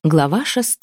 Глава 6.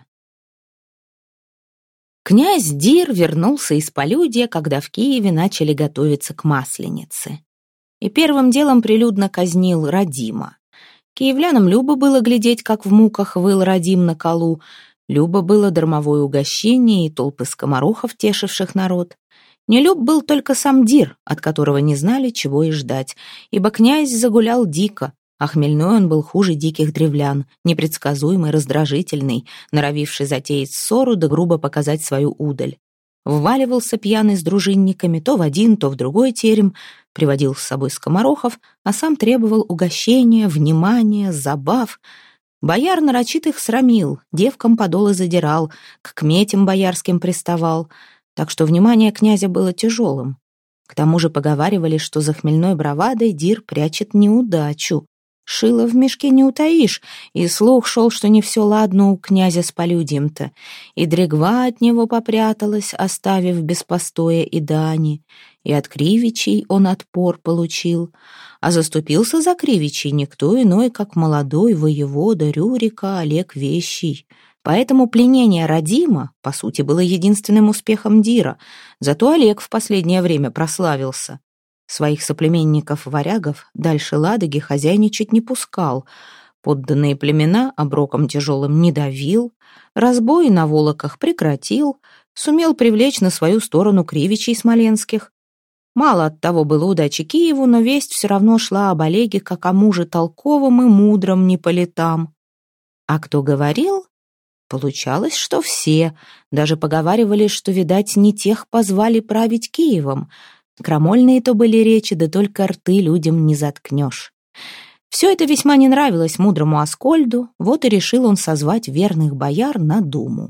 Князь Дир вернулся из полюдья, когда в Киеве начали готовиться к Масленице. И первым делом прилюдно казнил Радима. Киевлянам любо было глядеть, как в муках выл Радим на колу, любо было дармовое угощение и толпы скоморохов, тешивших народ. Не люб был только сам Дир, от которого не знали, чего и ждать, ибо князь загулял дико, а хмельной он был хуже диких древлян, непредсказуемый, раздражительный, норовивший затеять ссору да грубо показать свою удаль. Вваливался пьяный с дружинниками то в один, то в другой терем, приводил с собой скоморохов, а сам требовал угощения, внимания, забав. Бояр нарочитых срамил, девкам подолы задирал, к кметям боярским приставал, так что внимание князя было тяжелым. К тому же поговаривали, что за хмельной бравадой Дир прячет неудачу. Шило в мешке не утаишь, и слух шел, что не все ладно у князя с полюдьем-то, и дрегва от него попряталась, оставив без постоя и дани, и от кривичей он отпор получил, а заступился за кривичей никто иной, как молодой воевода Рюрика Олег Вещий. Поэтому пленение Радима, по сути, было единственным успехом Дира, зато Олег в последнее время прославился. Своих соплеменников-варягов дальше Ладоги хозяйничать не пускал, подданные племена оброком тяжелым не давил, разбои на волоках прекратил, сумел привлечь на свою сторону кривичей смоленских. Мало от того было удачи Киеву, но весть все равно шла об Олеге как о муже толковом и мудром не по летам. А кто говорил? Получалось, что все, даже поговаривали, что, видать, не тех позвали править Киевом. Крамольные то были речи, да только рты людям не заткнешь. Все это весьма не нравилось мудрому Аскольду, вот и решил он созвать верных бояр на думу.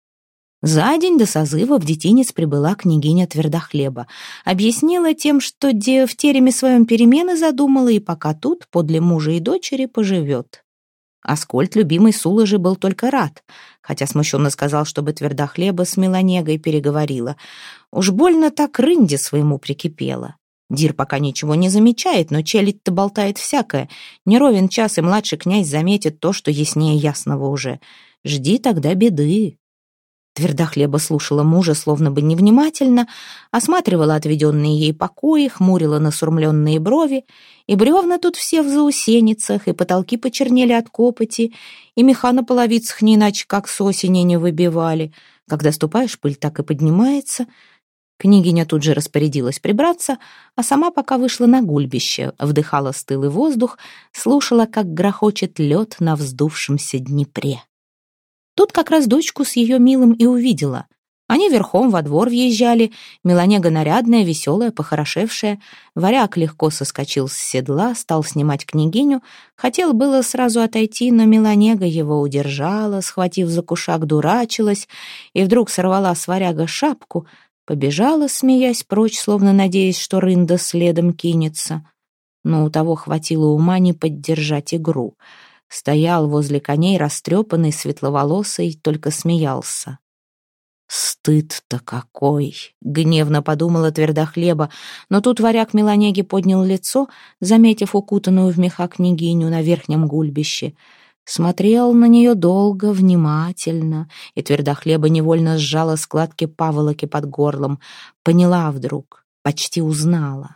За день до созыва в детинец прибыла княгиня Твердохлеба. Объяснила тем, что в тереме своем перемены задумала и пока тут, подле мужа и дочери, поживет. Аскольд, любимый Суложи, был только рад, хотя смущенно сказал, чтобы Твердохлеба с Меланегой переговорила. Уж больно так рынде своему прикипела. Дир пока ничего не замечает, но челядь-то болтает всякое. Не ровен час, и младший князь заметит то, что яснее ясного уже. Жди тогда беды. Твердохлеба слушала мужа словно бы невнимательно, осматривала отведенные ей покои, хмурила насурмленные брови, и бревна тут все в заусеницах, и потолки почернели от копоти, и меха на половицах не иначе как с осени не выбивали. Когда ступаешь, пыль так и поднимается. Княгиня тут же распорядилась прибраться, а сама пока вышла на гульбище, вдыхала стылый воздух, слушала, как грохочет лед на вздувшемся Днепре. Тут как раз дочку с ее милым и увидела. Они верхом во двор въезжали, Меланега нарядная, веселая, похорошевшая. Варяг легко соскочил с седла, стал снимать княгиню. Хотел было сразу отойти, но Меланега его удержала, схватив за кушак, дурачилась, и вдруг сорвала с варяга шапку, побежала, смеясь прочь, словно надеясь, что рында следом кинется. Но у того хватило ума не поддержать игру. Стоял возле коней растрепанный, светловолосый, только смеялся. «Стыд-то какой!» — гневно подумала Твердохлеба, но тут варяг Меланеги поднял лицо, заметив укутанную в меха княгиню на верхнем гульбище. Смотрел на нее долго, внимательно, и Твердохлеба невольно сжала складки паволоки под горлом. Поняла вдруг, почти узнала.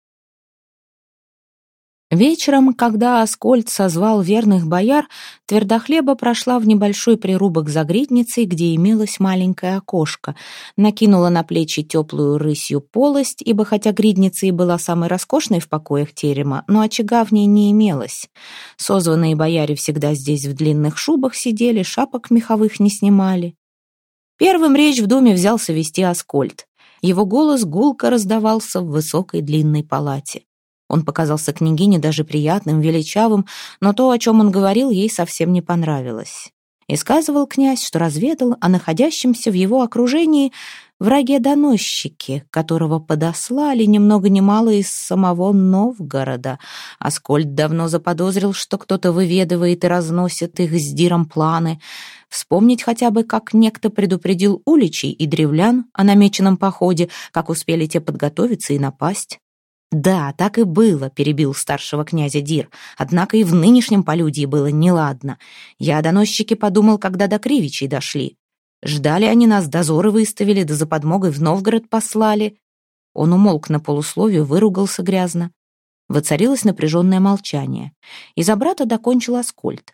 Вечером, когда Аскольд созвал верных бояр, Твердохлеба прошла в небольшой прирубок за гридницей, где имелось маленькое окошко, накинула на плечи теплую рысью полость, ибо хотя гридница и была самой роскошной в покоях терема, но очага в ней не имелось. Созванные бояре всегда здесь в длинных шубах сидели, шапок меховых не снимали. Первым речь в доме взялся вести Аскольд. Его голос гулко раздавался в высокой длинной палате. Он показался княгине даже приятным, величавым, но то, о чем он говорил, ей совсем не понравилось. И сказывал князь, что разведал о находящемся в его окружении враге-доносчике, которого подослали ни много ни мало из самого Новгорода. Аскольд давно заподозрил, что кто-то выведывает и разносит их с Диром планы. Вспомнить хотя бы, как некто предупредил уличей и древлян о намеченном походе, как успели те подготовиться и напасть. «Да, так и было», — перебил старшего князя Дир. «Однако и в нынешнем полюдии было неладно. Я о доносчике подумал, когда до Кривичей дошли. Ждали они нас, дозоры выставили, да за подмогой в Новгород послали». Он умолк на полусловие, выругался грязно. Воцарилось напряженное молчание. И за брата докончил Аскольд.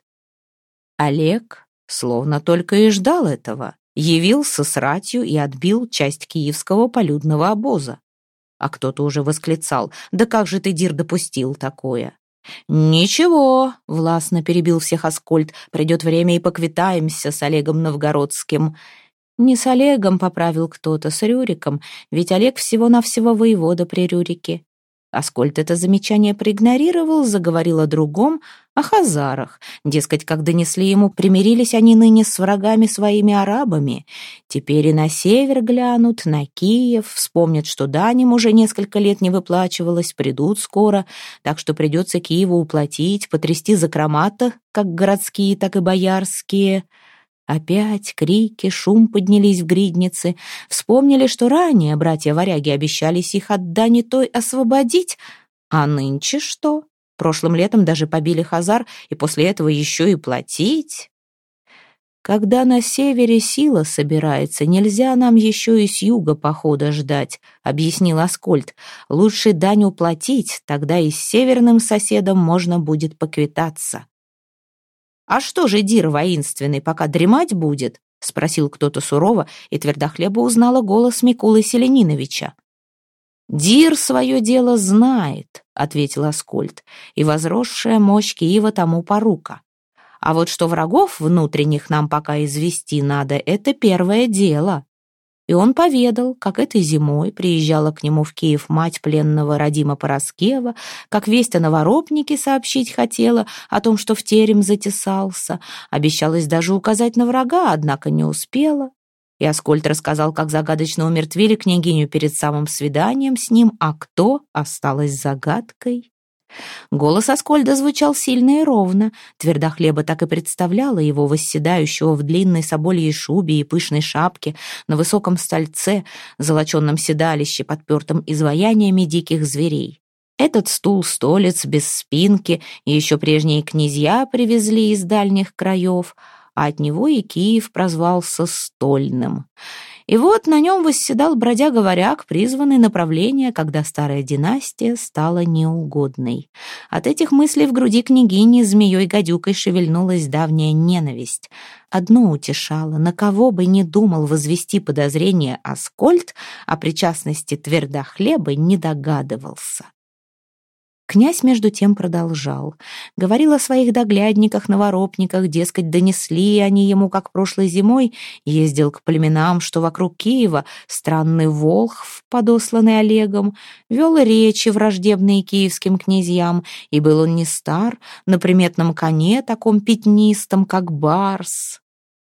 Олег словно только и ждал этого. Явился с ратью и отбил часть киевского полюдного обоза. А кто-то уже восклицал: «Да как же ты, Дир, допустил такое?» «Ничего», — властно перебил всех Аскольд, «придет время и поквитаемся с Олегом Новгородским». «Не с Олегом», — поправил кто-то, — «с Рюриком, ведь Олег всего-навсего воевода при Рюрике». Аскольд это замечание проигнорировал, заговорил о другом, о хазарах. Дескать, как донесли ему, примирились они ныне с врагами своими арабами. Теперь и на север глянут, на Киев, вспомнят, что дань им уже несколько лет не выплачивалась, придут скоро, так что придется Киеву уплатить, потрясти закрома-то, как городские, так и боярские. Опять крики, шум поднялись в гриднице. Вспомнили, что ранее братья-варяги обещались их от дани той освободить. А нынче что? Прошлым летом даже побили хазар, и после этого еще и платить. Когда на севере сила собирается, нельзя нам еще и с юга похода ждать, объяснил Аскольд. Лучше дань уплатить, тогда и с северным соседом можно будет поквитаться. «А что же Дир воинственный, пока дремать будет?» — спросил кто-то сурово, и Твердохлеба узнала голос Микулы Селениновича. «Дир свое дело знает», — ответил Аскольд, «и возросшая мощь Киева тому порука. А вот что врагов внутренних нам пока извести надо, это первое дело». И он поведал, как этой зимой приезжала к нему в Киев мать пленного Радима Параскева, как весть о Новоропнике сообщить хотела, о том, что в терем затесался. Обещалась даже указать на врага, однако не успела. И Аскольд рассказал, как загадочно умертвили княгиню перед самым свиданием с ним, а кто осталось загадкой. Голос Аскольда звучал сильно и ровно. Твердохлеба так и представляла его восседающего в длинной собольей шубе и пышной шапке на высоком стольце, золоченном седалище, подпертом изваяниями диких зверей. Этот стул-столец без спинки еще прежние князья привезли из дальних краев, а от него и Киев прозвался Стольным. И вот на нем восседал бродяга-варяг, призванный на правление, когда старая династия стала неугодной. От этих мыслей в груди княгини змеей-гадюкой шевельнулась давняя ненависть. Одно утешало: на кого бы ни думал возвести подозрение Аскольд, о причастности Твердохлебы не догадывался. Князь между тем продолжал. Говорил о своих доглядниках-новоропниках, дескать, донесли они ему, как прошлой зимой ездил к племенам, что вокруг Киева странный волхв, подосланный Олегом, вел речи враждебные киевским князьям, и был он не стар, на приметном коне, таком пятнистом, как барс.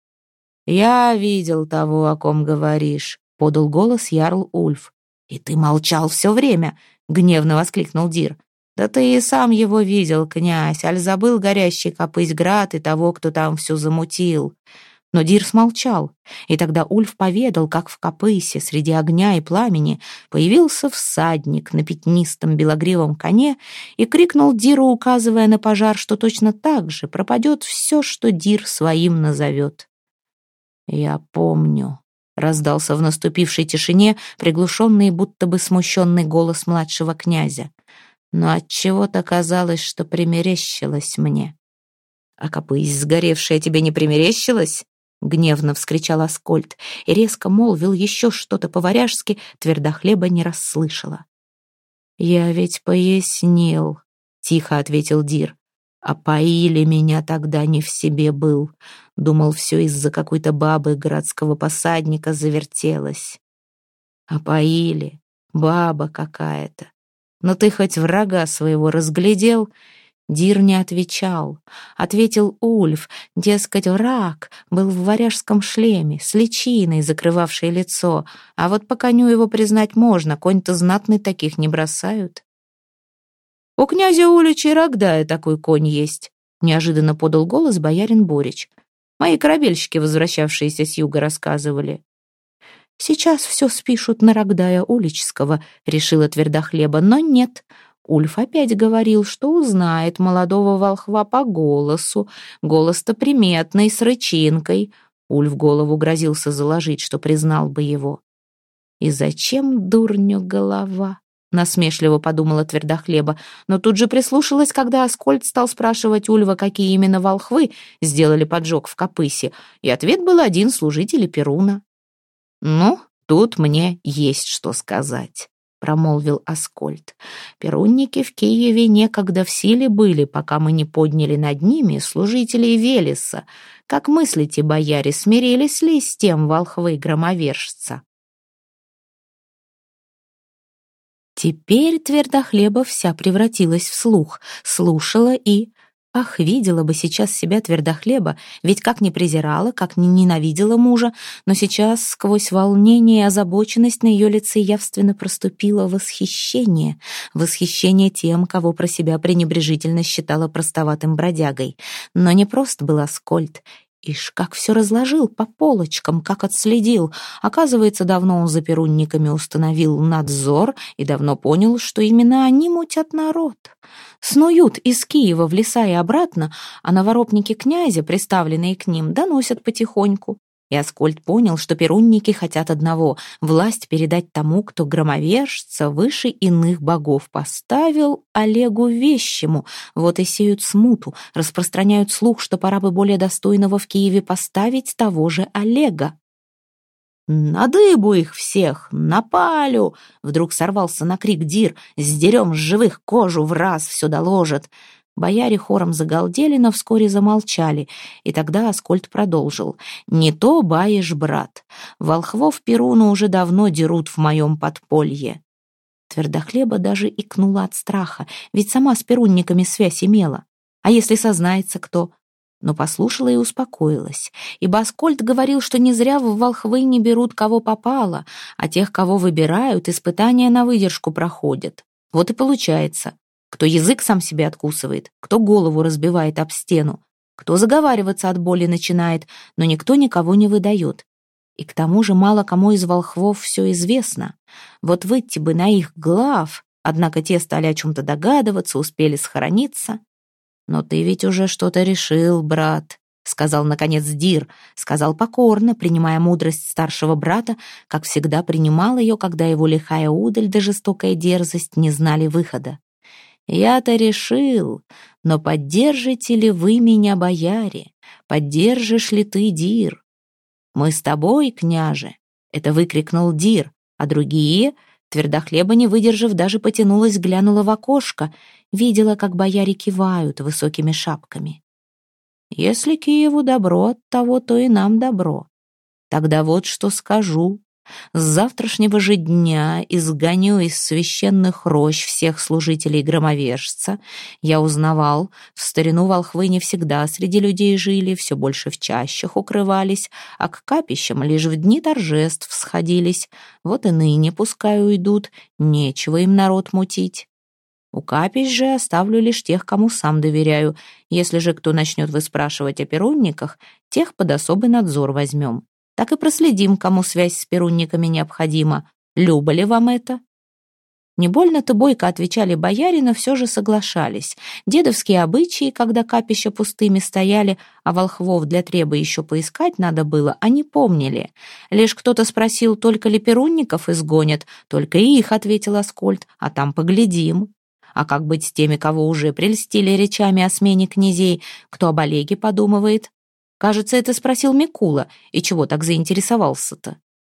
«Я видел того, о ком говоришь», — подал голос ярл Ульф. «И ты молчал все время», — гневно воскликнул Дир. «Да ты и сам его видел, князь, аль забыл горящий Копысь-град и того, кто там все замутил». Но Дир смолчал, и тогда Ульф поведал, как в Копысе среди огня и пламени появился всадник на пятнистом белогривом коне и крикнул Диру, указывая на пожар, что точно так же пропадет все, что Дир своим назовет. «Я помню», — раздался в наступившей тишине приглушенный, будто бы смущенный голос младшего князя. «Но отчего-то казалось, что примерещилось мне». «А Копысь сгоревшая тебе не примерещилась?» — гневно вскричал Аскольд и резко молвил еще что-то по-варяжски, Твердохлеба не расслышала. «Я ведь пояснил», — тихо ответил Дир. «А поили меня тогда не в себе был. Думал, все из-за какой-то бабы городского посадника завертелось. А поили, баба какая-то. Но ты хоть врага своего разглядел?» Дир не отвечал. Ответил Ульф, дескать, враг был в варяжском шлеме, с личиной, закрывавшей лицо, а вот по коню его признать можно, конь-то знатный, таких не бросают. «У князя Улича и Рогдая такой конь есть», — неожиданно подал голос боярин Борич. «Мои корабельщики, возвращавшиеся с юга, рассказывали». Сейчас все спишут на Рогдая Уличского, решила Твердохлеба, но нет. Ульф опять говорил, что узнает молодого волхва по голосу. Голос-то приметный, с рычинкой. Ульф голову грозился заложить, что признал бы его. «И зачем дурню голова?» — насмешливо подумала Твердохлеба, но тут же прислушалась, когда Аскольд стал спрашивать Ульва, какие именно волхвы сделали поджог в Копысе, и ответ был один: служители Перуна. «Ну, тут мне есть что сказать», — промолвил Аскольд. «Перунники в Киеве некогда в силе были, пока мы не подняли над ними служителей Велеса. Как мыслите, бояре, смирились ли с тем волхвы-громовержца?» Теперь Твердохлеба вся превратилась в слух, слушала и... Ах, видела бы сейчас себя Твердохлеба, ведь как не презирала, как не ненавидела мужа, но сейчас сквозь волнение и озабоченность на ее лице явственно проступило восхищение. Восхищение тем, кого про себя пренебрежительно считала простоватым бродягой. Но не прост был Аскольд. Ишь, как все разложил по полочкам, как отследил. Оказывается, давно он за перунниками установил надзор и давно понял, что именно они мутят народ. Снуют из Киева в леса и обратно, а наворотники князя, приставленные к ним, доносят потихоньку. И Аскольд понял, что перунники хотят одного — власть передать тому, кто громовержца выше иных богов поставил, Олегу Вещему. Вот и сеют смуту, распространяют слух, что пора бы более достойного в Киеве поставить того же Олега. «На дыбу их всех, на палю!» Вдруг сорвался на крик Дир. «Сдерем с живых кожу, в раз все доложат!» Бояре хором загалдели, но вскоре замолчали, и тогда Аскольд продолжил. «Не то баишь, брат. Волхвов Перуна уже давно дерут в моем подполье». Твердохлеба даже икнула от страха, ведь сама с перунниками связь имела. А если сознается кто? Но послушала и успокоилась, ибо Аскольд говорил, что не зря в волхвы не берут кого попало, а тех, кого выбирают, испытания на выдержку проходят. Вот и получается. Кто язык сам себе откусывает, кто голову разбивает об стену, кто заговариваться от боли начинает, но никто никого не выдает. И к тому же мало кому из волхвов все известно. Вот выйти бы на их глав, однако те стали о чем-то догадываться, успели схорониться. «Но ты ведь уже что-то решил, брат», — сказал, наконец, Дир, сказал покорно, принимая мудрость старшего брата, как всегда принимал ее, когда его лихая удаль да жестокая дерзость не знали выхода. «Я-то решил, но поддержите ли вы меня, бояре? Поддержишь ли ты, Дир?» «Мы с тобой, княже!» — это выкрикнул Дир, а другие, Твердохлеба, не выдержав, даже потянулась, глянула в окошко, видела, как бояре кивают высокими шапками. «Если Киеву добро от того, то и нам добро. Тогда вот что скажу. С завтрашнего же дня изгоню из священных рощ всех служителей громовержца. Я узнавал, в старину волхвы не всегда среди людей жили, все больше в чащах укрывались, а к капищам лишь в дни торжеств сходились. Вот и ныне пускай уйдут, нечего им народ мутить. У капищ же оставлю лишь тех, кому сам доверяю. Если же кто начнет выспрашивать о перунниках, тех под особый надзор возьмем. Так и проследим, кому связь с перунниками необходима. Любо ли вам это?» Не больно-то бойко отвечали бояре, но все же соглашались. Дедовские обычаи, когда капища пустыми стояли, а волхвов для треба еще поискать надо было, они помнили. Лишь кто-то спросил, только ли перунников изгонят. «Только их», — ответил Аскольд, — «а там поглядим». А как быть с теми, кого уже прельстили речами о смене князей? Кто об Олеге подумывает? Кажется, это спросил Микула, и чего так заинтересовался-то?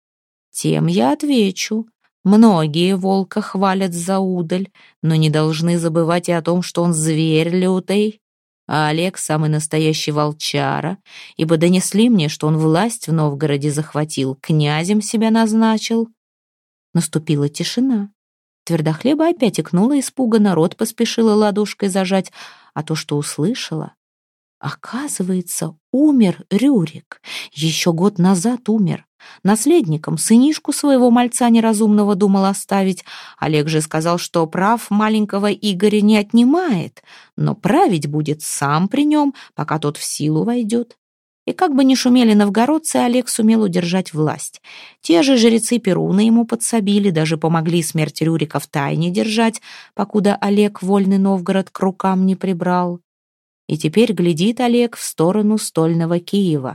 Тем я отвечу. Многие волка хвалят за удаль, но не должны забывать и о том, что он зверь лютый. А Олег самый настоящий волчара, ибо донесли мне, что он власть в Новгороде захватил, князем себя назначил. Наступила тишина. Твердохлеба опять икнула испуганно, рот поспешила ладошкой зажать, а то, что услышала... Оказывается, умер Рюрик. Еще год назад умер. Наследником сынишку своего мальца неразумного думал оставить. Олег же сказал, что прав маленького Игоря не отнимает, но править будет сам при нем, пока тот в силу войдет. И как бы ни шумели новгородцы, Олег сумел удержать власть. Те же жрецы Перуна ему подсобили, даже помогли смерть Рюрика в тайне держать, покуда Олег вольный Новгород к рукам не прибрал. И теперь глядит Олег в сторону стольного Киева.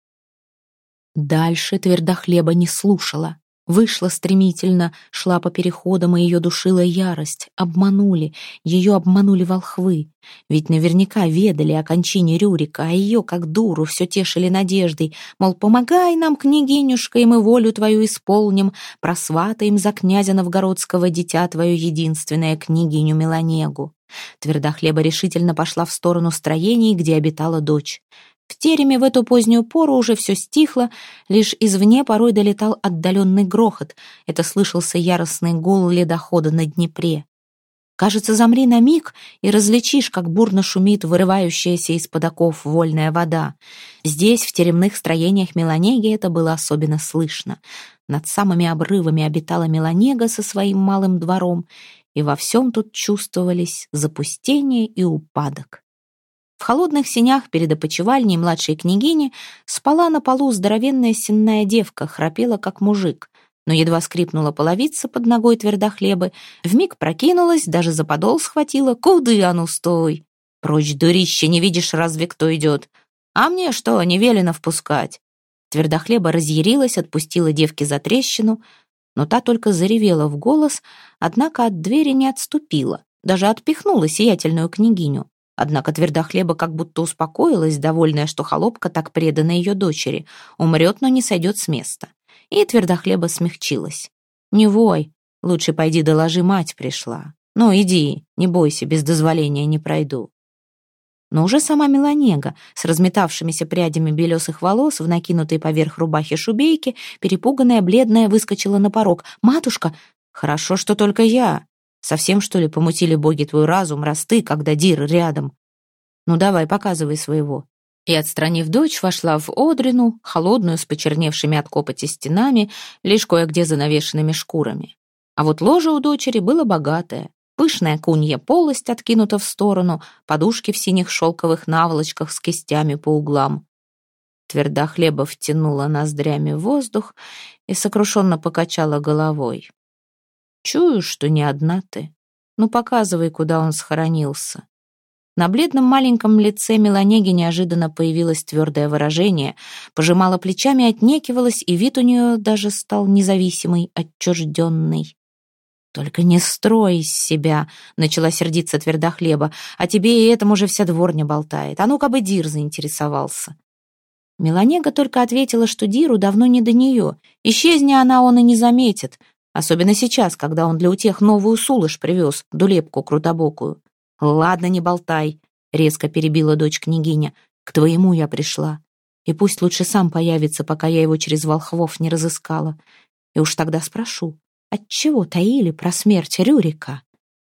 Дальше Твердохлеба не слушала. Вышла стремительно, шла по переходам, и ее душила ярость. Обманули, ее обманули волхвы. Ведь наверняка ведали о кончине Рюрика, а ее, как дуру, все тешили надеждой. Мол, помогай нам, княгинюшка, и мы волю твою исполним, просватаем за князя новгородского дитя твою единственное, княгиню Меланегу. Твердохлеба решительно пошла в сторону строений, где обитала дочь. В тереме в эту позднюю пору уже все стихло, лишь извне порой долетал отдаленный грохот. Это слышался яростный гул ледохода на Днепре. Кажется, замри на миг и различишь, как бурно шумит вырывающаяся из-под оков вольная вода. Здесь, в теремных строениях Меланеги, это было особенно слышно. Над самыми обрывами обитала Меланега со своим малым двором, и во всем тут чувствовались запустение и упадок. В холодных сенях перед опочивальней младшей княгини спала на полу здоровенная сенная девка, храпела как мужик, но едва скрипнула половица под ногой Твердохлебы, вмиг прокинулась, даже за подол схватила. «Куды, а ну, стой! Прочь, дурище, не видишь, разве кто идет? А мне что, не велено впускать?» Твердохлеба разъярилась, отпустила девке за трещину, но та только заревела в голос, однако от двери не отступила, даже отпихнула сиятельную княгиню. Однако Твердохлеба как будто успокоилась, довольная, что холопка так предана ее дочери, умрет, но не сойдет с места. И Твердохлеба смягчилась. «Не вой, лучше пойди доложи, мать пришла. Ну, иди, не бойся, без дозволения не пройду». Но уже сама Меланега, с разметавшимися прядями белесых волос, в накинутой поверх рубахи шубейке, перепуганная, бледная, выскочила на порог. «Матушка, хорошо, что только я. Совсем, что ли, помутили боги твой разум, раз ты, когда Дир рядом? Ну, давай, показывай своего». И, отстранив дочь, вошла в одрину, холодную, с почерневшими от копоти стенами, лишь кое-где занавешенными шкурами. А вот ложе у дочери было богатое. Пышная кунья полость откинута в сторону, подушки в синих шелковых наволочках с кистями по углам. Твердохлеба втянула ноздрями воздух и сокрушенно покачала головой. «Чую, что не одна ты. Ну, показывай, куда он схоронился». На бледном маленьком лице Меланеги неожиданно появилось твердое выражение, пожимала плечами, отнекивалась, и вид у нее даже стал независимый, отчужденный. «Только не строй из себя», — начала сердиться Твердохлеба, «а тебе и этому же вся дворня болтает. А ну-ка бы Дир заинтересовался». Меланега только ответила, что Диру давно не до нее. Исчезни она, он и не заметит. Особенно сейчас, когда он для утех новую сулыш привез, дулепку крутобокую. «Ладно, не болтай», — резко перебила дочь княгиня. «К твоему я пришла. И пусть лучше сам появится, пока я его через волхвов не разыскала. И уж тогда спрошу, отчего таили про смерть Рюрика?»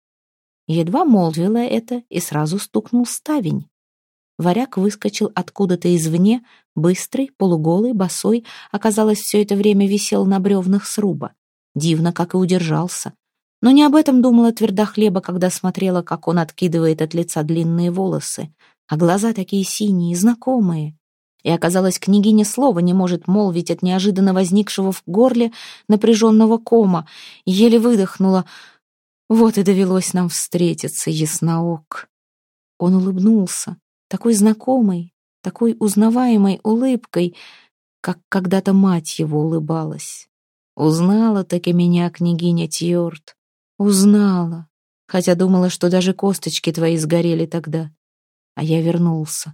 Едва молвила это, и сразу стукнул ставень. Варяг выскочил откуда-то извне, быстрый, полуголый, босой, оказалось, все это время висел на бревнах сруба. Дивно, как и удержался. Но не об этом думала Твердохлеба, когда смотрела, как он откидывает от лица длинные волосы, а глаза такие синие, знакомые. И оказалось, княгиня слова не может молвить от неожиданно возникшего в горле напряженного кома, еле выдохнула. «Вот и довелось нам встретиться, ясноок». Он улыбнулся, такой знакомой, такой узнаваемой улыбкой, как когда-то мать его улыбалась. Узнала таки меня княгиня Тьорд, узнала, хотя думала, что даже косточки твои сгорели тогда. А я вернулся.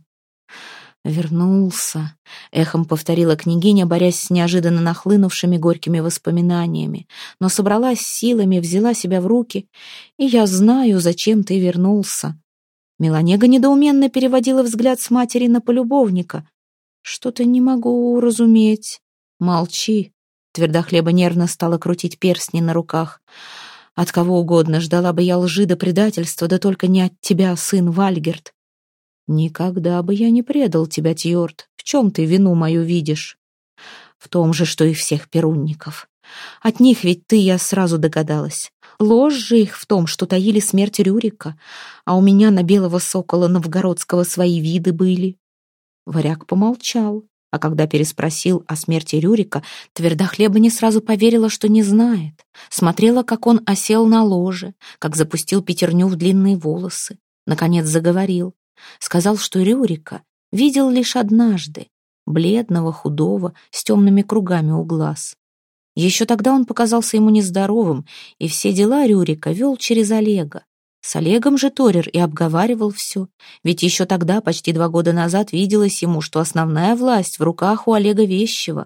Вернулся, эхом повторила княгиня, борясь с неожиданно нахлынувшими горькими воспоминаниями, но собралась силами, взяла себя в руки. И я знаю, зачем ты вернулся. Меланега недоуменно переводила взгляд с матери на полюбовника. Что-то не могу уразуметь. Молчи. Твердохлеба нервно стала крутить перстни на руках. От кого угодно ждала бы я лжи до предательства, да только не от тебя, сын Вальгерд. Никогда бы я не предал тебя, Тьорд. В чем ты вину мою видишь? В том же, что и всех перунников. От них ведь ты, я сразу догадалась. Ложь же их в том, что таили смерть Рюрика, а у меня на белого сокола новгородского свои виды были. Варяг помолчал, а когда переспросил о смерти Рюрика, Твердохлеба не сразу поверила, что не знает. Смотрела, как он осел на ложе, как запустил пятерню в длинные волосы. Наконец заговорил. Сказал, что Рюрика видел лишь однажды, бледного, худого, с темными кругами у глаз. Еще тогда он показался ему нездоровым, и все дела Рюрика вел через Олега. С Олегом же Торир и обговаривал все, ведь еще тогда, почти 2 года назад, виделось ему, что основная власть в руках у Олега Вещего.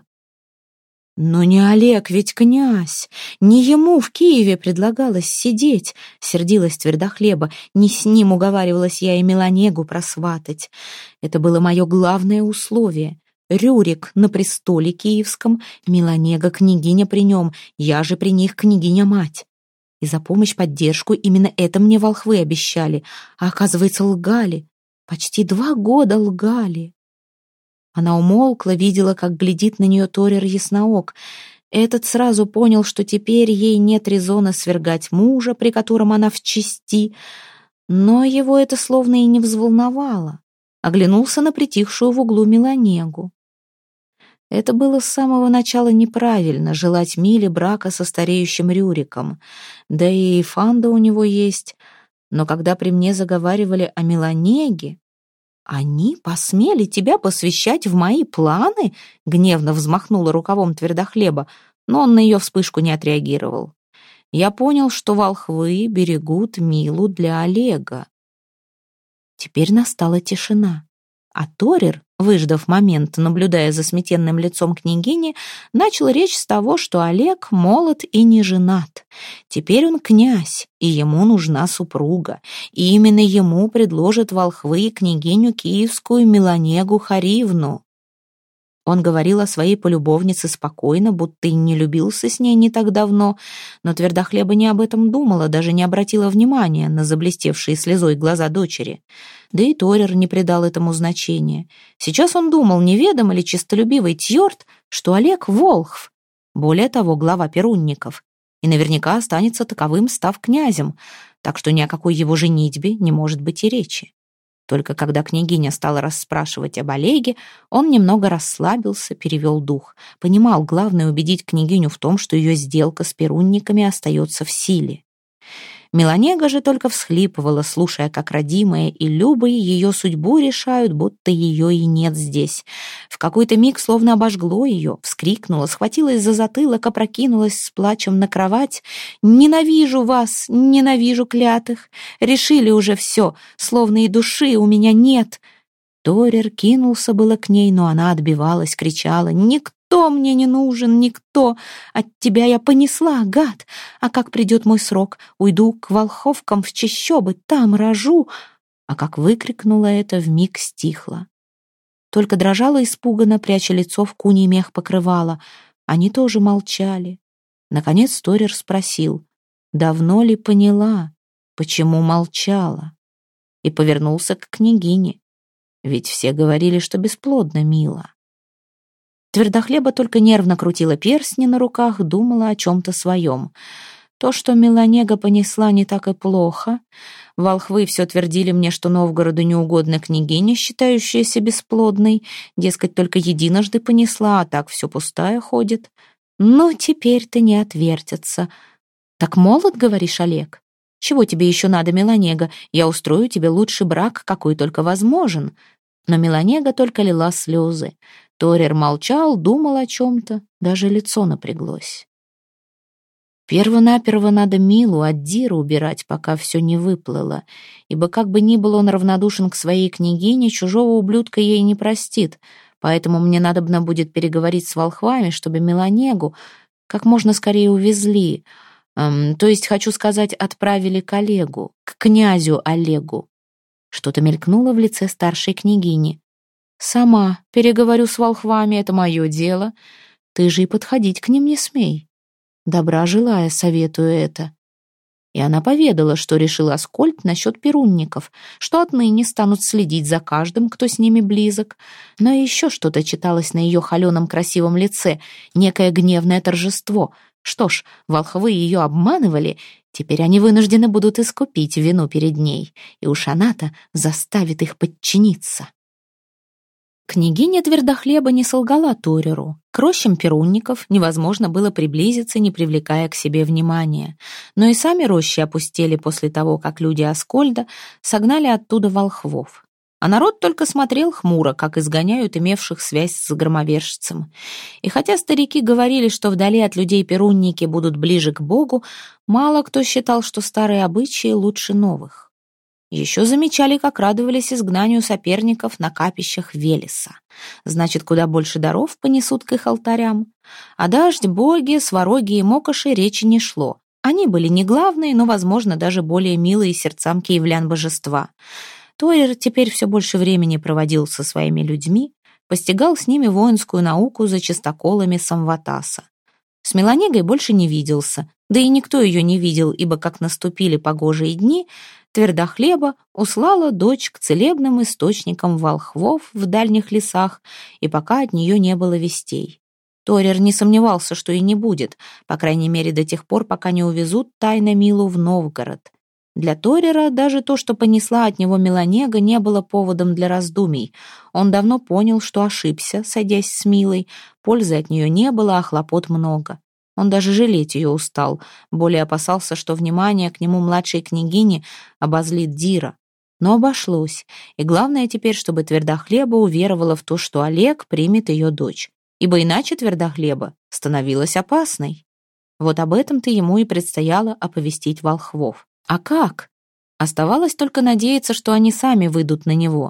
«Но не Олег, ведь князь! Не ему в Киеве предлагалось сидеть!» — сердилась Твердохлеба. «Не с ним уговаривалась я и Меланегу просватать. Это было мое главное условие. Рюрик на престоле киевском, Меланега княгиня при нем, я же при них княгиня-мать. И за помощь-поддержку именно это мне волхвы обещали, а оказывается, лгали. Почти 2 года лгали». Она умолкла, видела, как глядит на нее Торир Ясноок. Этот сразу понял, что теперь ей нет резона свергать мужа, при котором она в чести, но его это словно и не взволновало. Оглянулся на притихшую в углу Меланегу. Это было с самого начала неправильно — желать Миле брака со стареющим Рюриком. Да и Фанда у него есть. Но когда при мне заговаривали о Меланеге... «Они посмели тебя посвящать в мои планы?» — гневно взмахнула рукавом Твердохлеба, но он на ее вспышку не отреагировал. «Я понял, что волхвы берегут Милу для Олега». Теперь настала тишина. А Торир, выждав момент, наблюдая за сметенным лицом княгини, начал речь с того, что Олег молод и не женат. Теперь он князь, и ему нужна супруга, и именно ему предложат волхвы княгиню киевскую Меланегу Харивну. Он говорил о своей полюбовнице спокойно, будто и не любился с ней не так давно, но Твердохлеба не об этом думала, даже не обратила внимания на заблестевшие слезой глаза дочери. Да и Торир не придал этому значения. Сейчас он думал, неведом ли честолюбивый Тьорд, что Олег — волхв, более того, глава перунников, и наверняка останется таковым, став князем, так что ни о какой его женитьбе не может быть и речи. Только когда княгиня стала расспрашивать об Олеге, он немного расслабился, перевел дух. Понимал, главное — убедить княгиню в том, что ее сделка с перунниками остается в силе. Меланега же только всхлипывала, слушая, как родимая и Люба ее судьбу решают, будто ее и нет здесь. В какой-то миг словно обожгло ее, вскрикнула, схватилась за затылок, опрокинулась с плачем на кровать. «Ненавижу вас, ненавижу клятых! Решили уже все, словно и души у меня нет!» Торир кинулся было к ней, но она отбивалась, кричала: «Никто мне не нужен, никто! От тебя я понесла, гад! А как придет мой срок, уйду к волховкам в чащобы, там рожу!» А как выкрикнула это, вмиг стихла. Только дрожала испуганно, пряча лицо в куний мех покрывала. Они тоже молчали. Наконец Торир спросил: «Давно ли поняла, почему молчала?» И повернулся к княгине. Ведь все говорили, что бесплодна Мила. Твердохлеба только нервно крутила перстни на руках, думала о чем-то своем. То, что Меланега понесла, не так и плохо. Волхвы все твердили мне, что Новгороду неугодна княгиня, считающаяся бесплодной. Дескать, только единожды понесла, а так все пустая ходит. Но теперь-то не отвертятся. «Так молод, говоришь, Олег? Чего тебе еще надо, Меланега? Я устрою тебе лучший брак, какой только возможен». Но Меланега только лила слезы. Торир молчал, думал о чем-то, даже лицо напряглось. Перво-наперво надо Милу от Дира убирать, пока все не выплыло, ибо как бы ни был он равнодушен к своей княгине, чужого ублюдка ей не простит, поэтому мне надобно будет переговорить с волхвами, чтобы Меланегу как можно скорее увезли, то есть, хочу сказать, отправили к Олегу, к князю Олегу. Что-то мелькнуло в лице старшей княгини. «Сама переговорю с волхвами, это мое дело. Ты же и подходить к ним не смей. Добра желая, советую это». И она поведала, что решил Аскольд насчет перунников, что отныне станут следить за каждым, кто с ними близок. Но еще что-то читалось на ее холеном красивом лице, некое гневное торжество. Что ж, волхвы ее обманывали, теперь они вынуждены будут искупить вину перед ней, и уж она-то заставит их подчиниться. Княгиня Твердохлеба не солгала Тореру. К рощам перунников невозможно было приблизиться, не привлекая к себе внимания. Но и сами рощи опустели после того, как люди Аскольда согнали оттуда волхвов. А народ только смотрел хмуро, как изгоняют имевших связь с громовержцем. И хотя старики говорили, что вдали от людей перунники будут ближе к Богу, мало кто считал, что старые обычаи лучше новых. Еще замечали, как радовались изгнанию соперников на капищах Велеса. Значит, куда больше даров понесут к их алтарям. А дождь, боги, свароги и мокоши речи не шло. Они были не главные, но, возможно, даже более милые сердцам киевлян божества. Торер теперь все больше времени проводил со своими людьми, постигал с ними воинскую науку за чистоколами Самватаса. С Меланегой больше не виделся, да и никто ее не видел, ибо, как наступили погожие дни, Твердохлеба услала дочь к целебным источникам волхвов в дальних лесах, и пока от нее не было вестей. Торер не сомневался, что и не будет, по крайней мере до тех пор, пока не увезут тайно Милу в Новгород. Для Торера даже то, что понесла от него Меланега, не было поводом для раздумий. Он давно понял, что ошибся, садясь с Милой, пользы от нее не было, а хлопот много. Он даже жалеть ее устал, более опасался, что внимание к нему младшей княгини обозлит Дира. Но обошлось, и главное теперь, чтобы Твердохлеба уверовала в то, что Олег примет ее дочь, ибо иначе Твердохлеба становилась опасной. Вот об этом-то ему и предстояло оповестить волхвов. А как? Оставалось только надеяться, что они сами выйдут на него.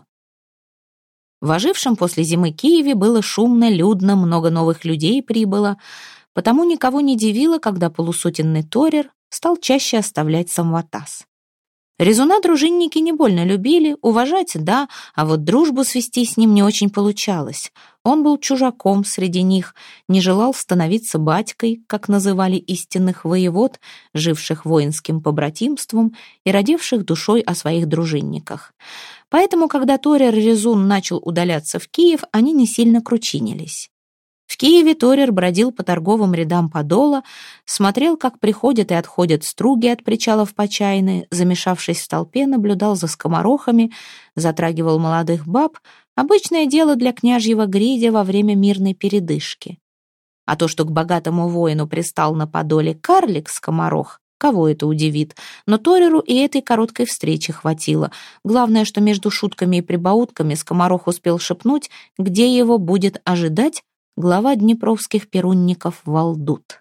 В ожившем после зимы Киеве было шумно, людно, много новых людей прибыло, потому никого не дивило, когда полусотенный Торер стал чаще оставлять Самватас. Резуна дружинники не больно любили, уважать — да, а вот дружбу свести с ним не очень получалось. Он был чужаком среди них, не желал становиться батькой, как называли истинных воевод, живших воинским побратимством и родивших душой о своих дружинниках. Поэтому, когда Торер Резун начал удаляться в Киев, они не сильно кручинились. В Киеве Торер бродил по торговым рядам Подола, смотрел, как приходят и отходят струги от причалов Почайны, замешавшись в толпе, наблюдал за скоморохами, затрагивал молодых баб, обычное дело для княжьего гридя во время мирной передышки. А то, что к богатому воину пристал на Подоле карлик-скоморох, кого это удивит? Но Тореру и этой короткой встречи хватило. Главное, что между шутками и прибаутками скоморох успел шепнуть, где его будет ожидать глава днепровских перунников Валдут.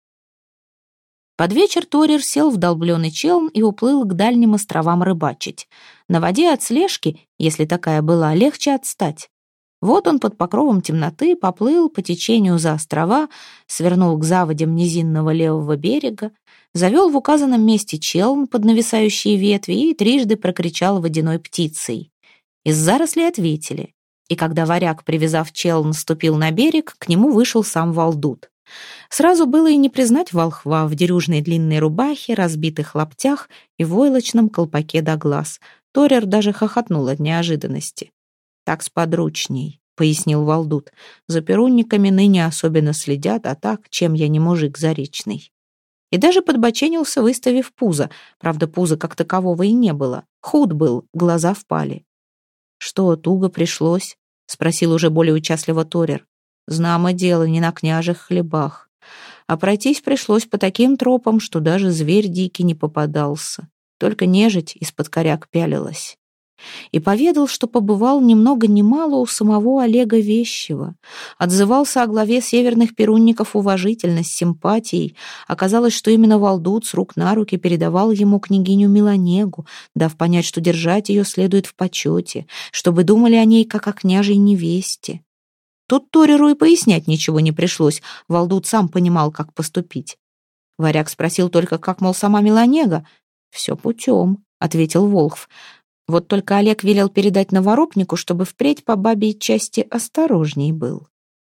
Под вечер Торер сел в долбленый челн и уплыл к дальним островам рыбачить. На воде от слежки, если такая была, легче отстать. Вот он под покровом темноты поплыл по течению за острова, свернул к заводям низинного левого берега, завел в указанном месте челн под нависающие ветви и трижды прокричал водяной птицей. Из зарослей ответили. И когда варяг, привязав челн, ступил на берег, к нему вышел сам Валдут. Сразу было и не признать волхва в дерюжной длинной рубахе, разбитых лаптях и войлочном колпаке до глаз. Торер даже хохотнул от неожиданности. «Так сподручней», — пояснил Валдут. «За перунниками ныне особенно следят, а так, чем я не мужик заречный». И даже подбоченился, выставив пузо. Правда, пуза как такового и не было. Худ был, глаза впали. «Что, туго пришлось?» — спросил уже более участливо Торер. «Знамо дело, не на княжих хлебах. А пройтись пришлось по таким тропам, что даже зверь дикий не попадался. Только нежить из-под коряк пялилась». И поведал, что побывал ни много ни мало у самого Олега Вещего. Отзывался о главе северных перунников уважительно, с симпатией. Оказалось, что именно Валдут с рук на руки передавал ему княгиню Меланегу, дав понять, что держать ее следует в почете, чтобы думали о ней, как о княжей невесте. Тут Тореру и пояснять ничего не пришлось, Валдут сам понимал, как поступить. Варяг спросил только, как, мол, сама Меланега. «Все путем», — ответил Волхв. Вот только Олег велел передать Новоропнику, чтобы впредь по бабьей части осторожней был.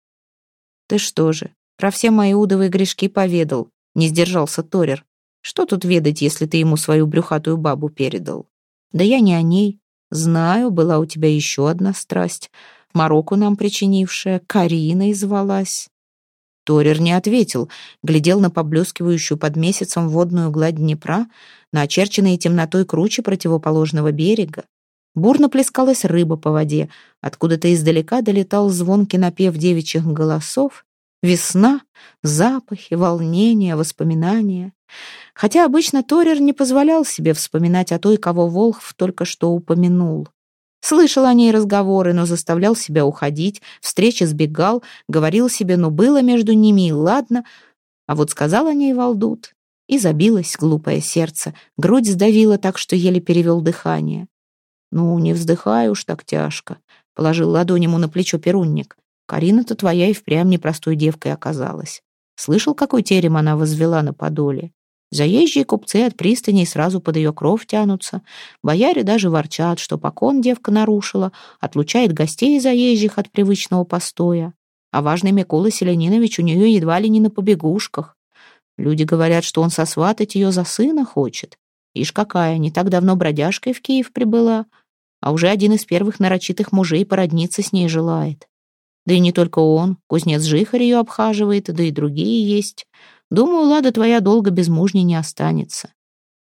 «Ты что же, про все мои удовые грешки поведал?» — не сдержался Торер. «Что тут ведать, если ты ему свою брюхатую бабу передал?» «Да я не о ней. Знаю, была у тебя еще одна страсть, мороку нам причинившая, Кариной звалась». Торер не ответил, глядел на поблескивающую под месяцем водную гладь Днепра, на очерченные темнотой кручи противоположного берега. Бурно плескалась рыба по воде, откуда-то издалека долетал звонкий напев девичьих голосов. Весна, запахи, волнения, воспоминания. Хотя обычно Торер не позволял себе вспоминать о той, кого Волхв только что упомянул. Слышал о ней разговоры, но заставлял себя уходить, встречи сбегал, говорил себе, ну было между ними и ладно. А вот сказал о ней Валдут, и забилось глупое сердце, грудь сдавила так, что еле перевел дыхание. «Ну, не вздыхай уж так тяжко», — положил ладонь ему на плечо Перунник. «Карина-то твоя и впрямь непростой девкой оказалась. Слышал, какой терем она возвела на Подоле? Заезжие купцы от пристаней сразу под ее кров тянутся. Бояре даже ворчат, что покон девка нарушила, отлучает гостей заезжих от привычного постоя. А важный Микола Селянинович у нее едва ли не на побегушках. Люди говорят, что он сосватать ее за сына хочет. Ишь какая, не так давно бродяжкой в Киев прибыла, а уже один из первых нарочитых мужей породниться с ней желает. Да и не только он, кузнец Жихарь ее обхаживает, да и другие есть. Думаю, Лада твоя долго без мужней не останется.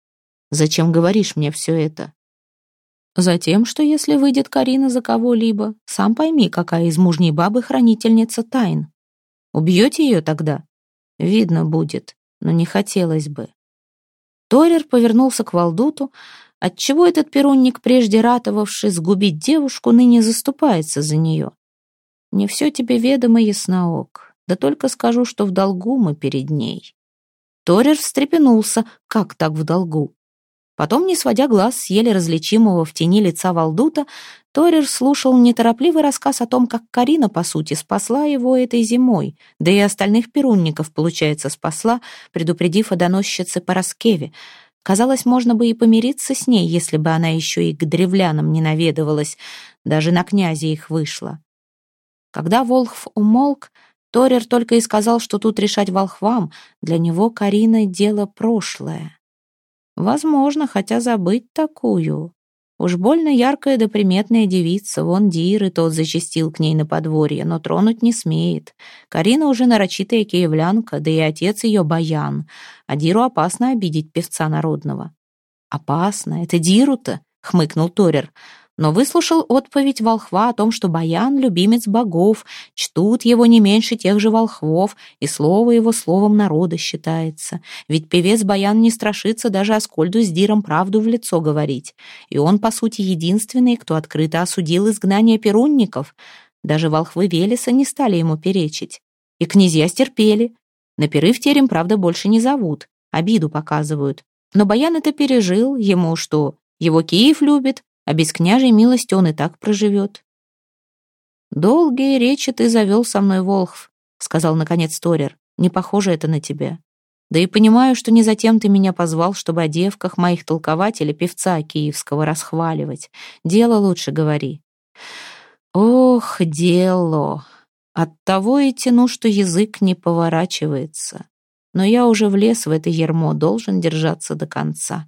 Зачем говоришь мне все это? Затем, что если выйдет Карина за кого-либо, сам пойми, какая из мужней бабы хранительница тайн. Убьете ее тогда? Видно будет, но не хотелось бы. Торер повернулся к Валдуту, отчего этот перунник, прежде ратовавший сгубить девушку, ныне заступается за нее. Не все тебе ведомо, ясноок, да только скажу, что в долгу мы перед ней. Торер встрепенулся, как так в долгу? Потом, не сводя глаз с еле различимого в тени лица Валдута, Торер слушал неторопливый рассказ о том, как Карина, по сути, спасла его этой зимой, да и остальных перунников, получается, спасла, предупредив о доносчице Пороскеве. Казалось, можно бы и помириться с ней, если бы она еще и к древлянам не наведывалась, даже на князя их вышла. Когда Волхв умолк, Торер только и сказал, что тут решать волхвам, для него Карина — дело прошлое. Возможно, хотя забыть такую. Уж больно яркая да приметная девица, вон Дир, и тот зачастил к ней на подворье, но тронуть не смеет. Карина уже нарочитая киевлянка, да и отец ее Баян, а Диру опасно обидеть певца народного. «Опасно? Это Диру-то?» — хмыкнул Торер. Но выслушал отповедь волхва о том, что Баян — любимец богов, чтут его не меньше тех же волхвов, и слово его словом народа считается. Ведь певец Баян не страшится даже Аскольду с Диром правду в лицо говорить. И он, по сути, единственный, кто открыто осудил изгнание перунников. Даже волхвы Велеса не стали ему перечить. И князья стерпели. На пиры в терем, правда, больше не зовут, обиду показывают. Но Баян это пережил, ему что, его Киев любит, а без княжей милости он и так проживет. «Долгие речи ты завел со мной, Волхв», — сказал наконец Торер. «Не похоже это на тебя. Да и понимаю, что не затем ты меня позвал, чтобы о девках моих толковать или певца киевского расхваливать. Дело лучше говори». «Ох, дело! Оттого и тяну, что язык не поворачивается. Но я уже влез в это ярмо, должен держаться до конца».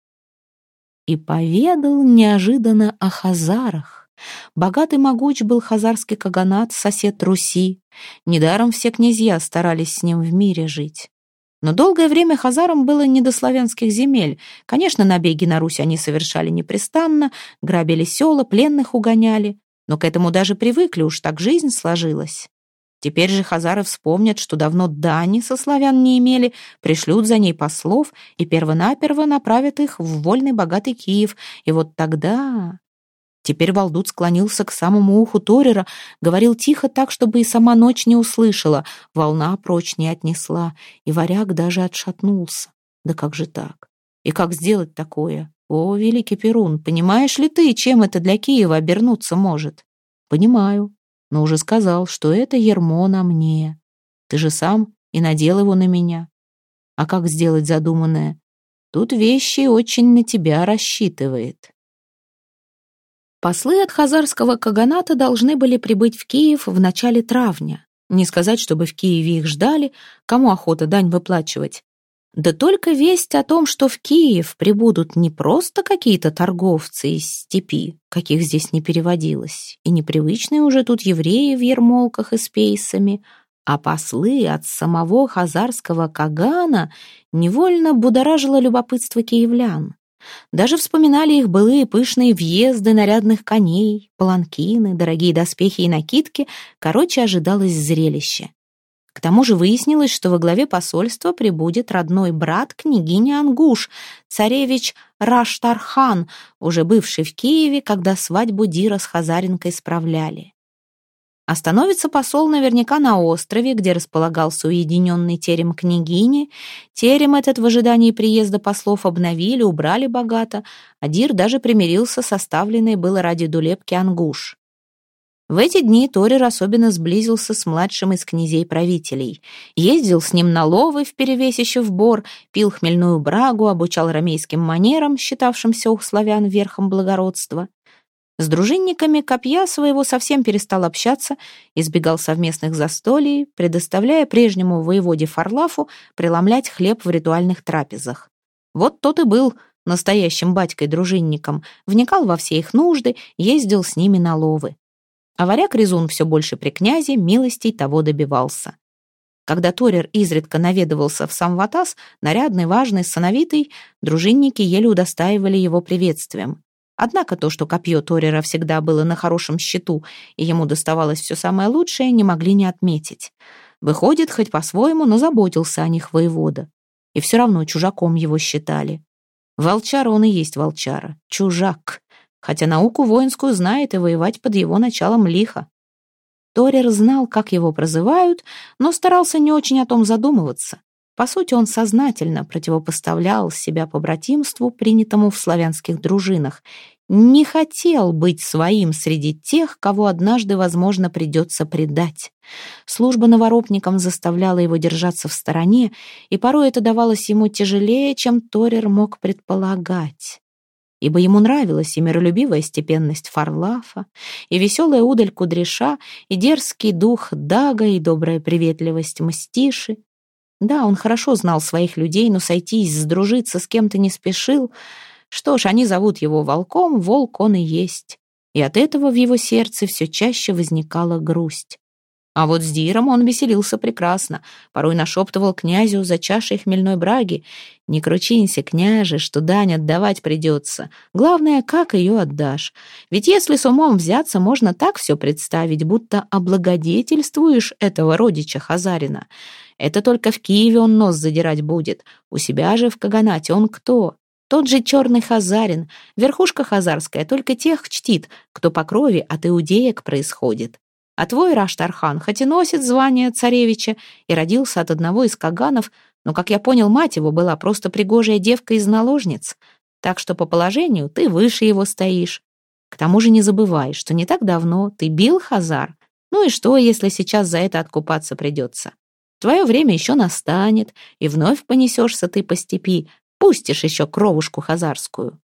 И поведал неожиданно о хазарах. Богатый могуч был хазарский каганат, сосед Руси. Недаром все князья старались с ним в мире жить. Но долгое время хазарам было не до славянских земель. Конечно, набеги на Русь они совершали непрестанно, грабили села, пленных угоняли. Но к этому даже привыкли, уж так жизнь сложилась. Теперь же хазары вспомнят, что давно дани со славян не имели, пришлют за ней послов и первонаперво направят их в вольный богатый Киев. И вот тогда... Теперь Валдут склонился к самому уху Торера, говорил тихо так, чтобы и сама ночь не услышала, волна прочь не отнесла, и варяг даже отшатнулся. Да как же так? И как сделать такое? О, великий Перун, понимаешь ли ты, чем это для Киева обернуться может? Понимаю. Но уже сказал, что это ярмо на мне. Ты же сам и надел его на меня. А как сделать задуманное? Тут вещи очень на тебя рассчитывает. Послы от хазарского каганата должны были прибыть в Киев в начале травня. Не сказать, чтобы в Киеве их ждали, кому охота дань выплачивать. Да только весть о том, что в Киев прибудут не просто какие-то торговцы из степи, каких здесь не переводилось, и непривычные уже тут евреи в ермолках и с пейсами, а послы от самого хазарского кагана, невольно будоражило любопытство киевлян. Даже вспоминали их былые пышные въезды нарядных коней, паланкины, дорогие доспехи и накидки. Короче, ожидалось зрелище. К тому же выяснилось, что во главе посольства прибудет родной брат княгини Ангуш, царевич Раштархан, уже бывший в Киеве, когда свадьбу Дира с Хазаренкой справляли. Остановится посол наверняка на острове, где располагался уединенный терем княгини. Терем этот в ожидании приезда послов обновили, убрали богато, а Дир даже примирился с оставленной было ради Дулепки Ангуш. В эти дни Торир особенно сблизился с младшим из князей-правителей. Ездил с ним на ловы вперевес еще в бор, пил хмельную брагу, обучал рамейским манерам, считавшимся у славян верхом благородства. С дружинниками копья своего совсем перестал общаться, избегал совместных застолий, предоставляя прежнему воеводе Фарлафу преломлять хлеб в ритуальных трапезах. Вот тот и был настоящим батькой-дружинником, вникал во все их нужды, ездил с ними на ловы. А варяг Резун все больше при князе, милостей того добивался. Когда Торир изредка наведывался в сам Ватас, нарядный, важный, сановитый, дружинники еле удостаивали его приветствием. Однако то, что копье Торира всегда было на хорошем счету, и ему доставалось все самое лучшее, не могли не отметить. Выходит, хоть по-своему, но заботился о них воевода. И все равно чужаком его считали. Волчара он и есть волчара, чужак. Хотя науку воинскую знает и воевать под его началом лихо. Торир знал, как его прозывают, но старался не очень о том задумываться. По сути, он сознательно противопоставлял себя побратимству, принятому в славянских дружинах. Не хотел быть своим среди тех, кого однажды, возможно, придется предать. Служба новоропником заставляла его держаться в стороне, и порой это давалось ему тяжелее, чем Торир мог предполагать. Ибо ему нравилась и миролюбивая степенность Фарлафа, и веселая удаль Кудряша, и дерзкий дух Дага, и добрая приветливость Мстиши. Да, он хорошо знал своих людей, но сойтись, сдружиться с кем-то не спешил. Что ж, они зовут его волком, волк он и есть. И от этого в его сердце все чаще возникала грусть. А вот с Диром он веселился прекрасно, порой нашептывал князю за чашей хмельной браги: «Не кручинься, княже, что дань отдавать придется. Главное, как ее отдашь. Ведь если с умом взяться, можно так все представить, будто облагодетельствуешь этого родича Хазарина. Это только в Киеве он нос задирать будет. У себя же в Каганате он кто? Тот же черный Хазарин, верхушка хазарская, только тех чтит, кто по крови от иудеек происходит. А твой Раштархан хоть и носит звание царевича и родился от одного из каганов, но, как я понял, мать его была просто пригожая девка из наложниц, так что по положению ты выше его стоишь. К тому же не забывай, что не так давно ты бил Хазар. Ну и что, если сейчас за это откупаться придется? Твое время еще настанет, и вновь понесешься ты по степи, пустишь еще кровушку хазарскую».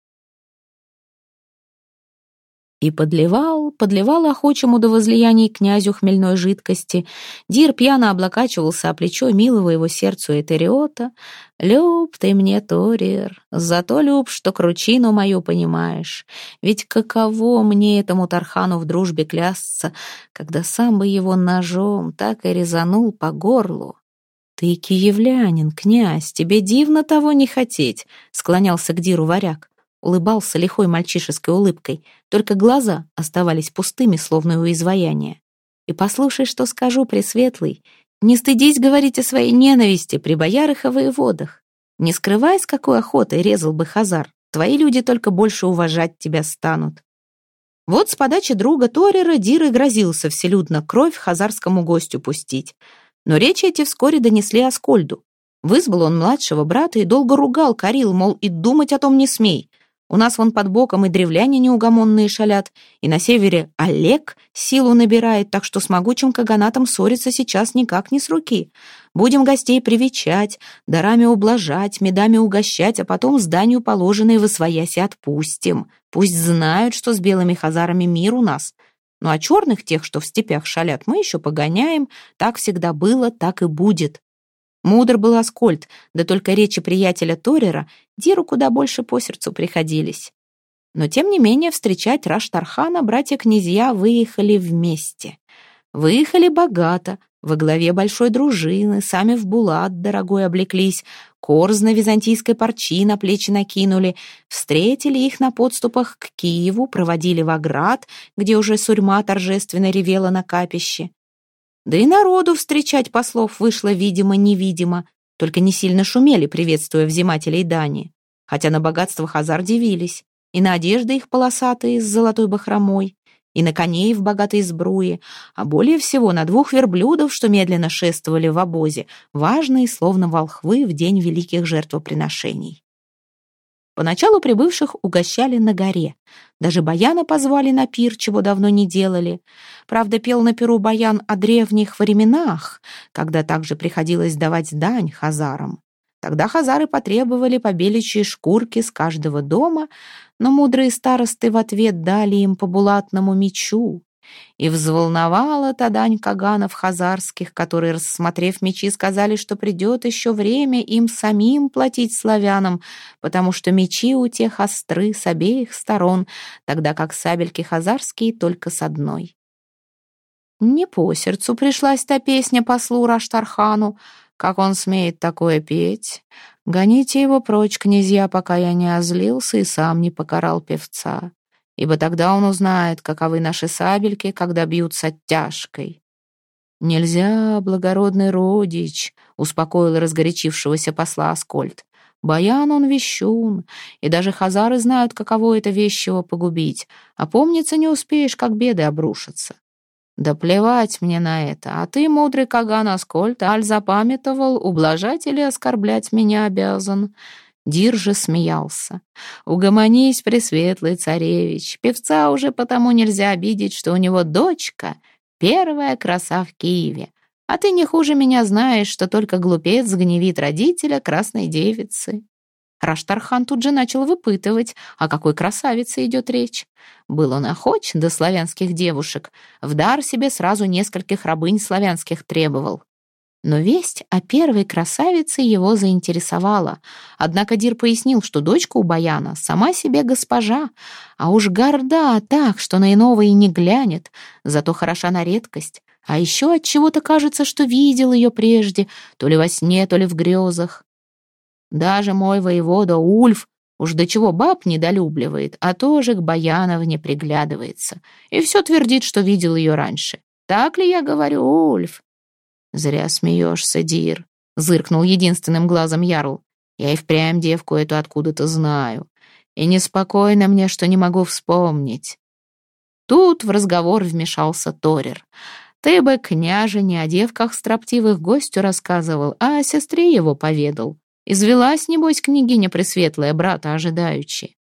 И подливал охочему до возлияний князю хмельной жидкости. Дир пьяно облокачивался о плечо милого его сердцу Этериота. «Люб ты мне, Торир, зато люб, что кручину мою понимаешь. Ведь каково мне этому Тархану в дружбе клясться, когда сам бы его ножом так и резанул по горлу». «Ты киевлянин, князь, тебе дивно того не хотеть», — склонялся к Диру варяг. Улыбался лихой мальчишеской улыбкой, только глаза оставались пустыми, словно у изваяния. «И послушай, что скажу, Пресветлый, не стыдись говорить о своей ненависти при боярах и воеводах. Не скрывай, с какой охотой резал бы Хазар, твои люди только больше уважать тебя станут». Вот с подачи друга Торира Дир и грозился вселюдно кровь хазарскому гостю пустить. Но речи эти вскоре донесли Аскольду. Вызвал он младшего брата и долго ругал, корил, мол, и думать о том не смей. У нас вон под боком и древляне неугомонные шалят, и на севере Олег силу набирает, так что с могучим каганатом ссориться сейчас никак не с руки. Будем гостей привечать, дарами ублажать, медами угощать, а потом с данью положенной восвояси отпустим. Пусть знают, что с белыми хазарами мир у нас. Ну а черных, тех, что в степях шалят, мы еще погоняем. Так всегда было, так и будет». Мудр был Аскольд, да только речи приятеля Торира Диру куда больше по сердцу приходились. Но тем не менее встречать Раштархана братья-князья выехали вместе. Выехали богато, во главе большой дружины, сами в булат дорогой облеклись, корзны византийской парчи на плечи накинули, встретили их на подступах к Киеву, проводили в Оград, где уже сурьма торжественно ревела на капище. Да и народу встречать послов вышло видимо-невидимо, только не сильно шумели, приветствуя взимателей дани, хотя на богатство хазар дивились, и на одежды их полосатые с золотой бахромой, и на коней в богатой сбруе, а более всего на 2 верблюдов, что медленно шествовали в обозе, важные, словно волхвы в день великих жертвоприношений. Поначалу прибывших угощали на горе. Даже баяна позвали на пир, чего давно не делали. Правда, пел на пиру баян о древних временах, когда также приходилось давать дань хазарам. Тогда хазары потребовали побеличьи шкурки с каждого дома, но мудрые старосты в ответ дали им по булатному мечу. И взволновала та дань каганов хазарских, которые, рассмотрев мечи, сказали, что придет еще время им самим платить славянам, потому что мечи у тех остры с обеих сторон, тогда как сабельки хазарские только с одной. Не по сердцу пришлась та песня послу Раштархану. Как он смеет такое петь? Гоните его прочь, князья, пока я не озлился и сам не покарал певца. Ибо тогда он узнает, каковы наши сабельки, когда бьют с оттяжкой. «Нельзя, благородный родич», — успокоил разгорячившегося посла Аскольд. «Баян он вещун, и даже хазары знают, каково это вещего погубить. Опомниться не успеешь, как беды обрушатся». «Да плевать мне на это, а ты, мудрый Каган Аскольд, аль запамятовал, ублажать или оскорблять меня обязан?» Дир же смеялся. «Угомонись, пресветлый царевич, певца уже потому нельзя обидеть, что у него дочка — первая краса в Киеве, а ты не хуже меня знаешь, что только глупец гневит родителя красной девицы». Раштархан тут же начал выпытывать, о какой красавице идет речь. Был он охоч до славянских девушек, в дар себе сразу нескольких рабынь славянских требовал. Но весть о первой красавице его заинтересовала. Однако Дир пояснил, что дочка у Баяна сама себе госпожа, а уж горда так, что на иного и не глянет, зато хороша на редкость. А еще от чего-то кажется, что видел ее прежде, то ли во сне, то ли в грезах. Даже мой воевода Ульф уж до чего баб недолюбливает, а тоже к Баяновне приглядывается. И все твердит, что видел ее раньше. Так ли я говорю, Ульф? «Зря смеешься, Дир», — зыркнул единственным глазом ярл. «Я и впрямь девку эту откуда-то знаю. И неспокойно мне, что не могу вспомнить». Тут в разговор вмешался Торер. «Ты бы, княже, не о девках строптивых гостю рассказывал, а о сестре его поведал. Извелась, небось, княгиня пресветлая, брата ожидаючи».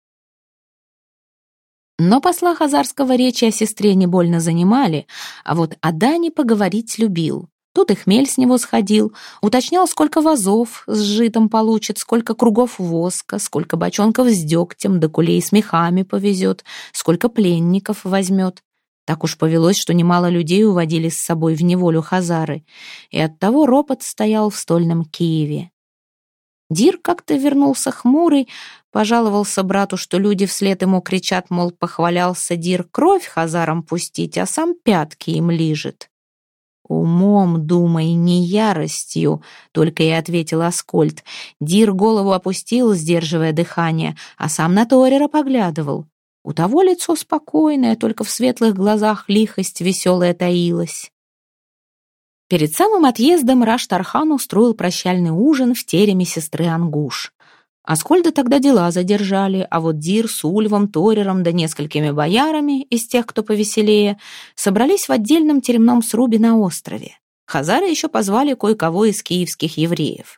Но посла хазарского речи о сестре не больно занимали, а вот о Дане поговорить любил. Тут и хмель с него сходил, уточнял, сколько вазов с житом получит, сколько кругов воска, сколько бочонков с дегтем, да кулей с мехами повезет, сколько пленников возьмет. Так уж повелось, что немало людей уводили с собой в неволю хазары, и оттого ропот стоял в стольном Киеве. Дир как-то вернулся хмурый, пожаловался брату, что люди вслед ему кричат, мол, похвалялся Дир кровь хазарам пустить, а сам пятки им лижет. «Умом думай, не яростью», — только и ответил Аскольд. Дир голову опустил, сдерживая дыхание, а сам на Торера поглядывал. У того лицо спокойное, только в светлых глазах лихость веселая таилась. Перед самым отъездом Раштархан устроил прощальный ужин в тереме сестры Ангуш. Аскольда тогда дела задержали, а вот Дир с Ульвом, Торером да несколькими боярами из тех, кто повеселее, собрались в отдельном теремном срубе на острове. Хазары еще позвали кое-кого из киевских евреев.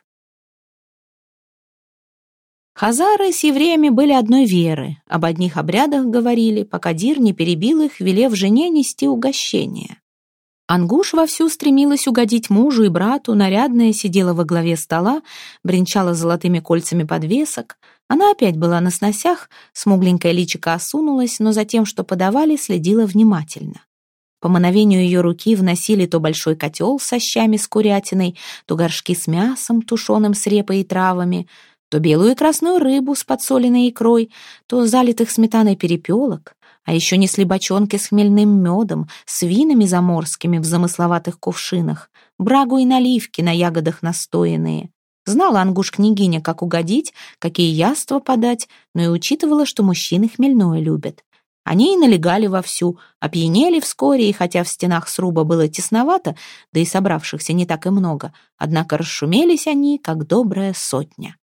Хазары с евреями были одной веры, об одних обрядах говорили, пока Дир не перебил их, велев жене нести угощение. Ангуш вовсю стремилась угодить мужу и брату, нарядная сидела во главе стола, бренчала золотыми кольцами подвесок. Она опять была на сносях, смугленькое личико осунулось, но за тем, что подавали, следила внимательно. По мановению ее руки вносили то большой котел со щами с курятиной, то горшки с мясом, тушеным с репой и травами, то белую и красную рыбу с подсоленной икрой, то залитых сметаной перепелок, А еще несли бочонки с хмельным медом, с винами заморскими в замысловатых кувшинах, брагу и наливки на ягодах настоянные. Знала Ангуш-княгиня, как угодить, какие яства подать, но и учитывала, что мужчины хмельное любят. Они и налегали вовсю, опьянели вскоре, и хотя в стенах сруба было тесновато, да и собравшихся не так и много, однако расшумелись они, как добрая сотня.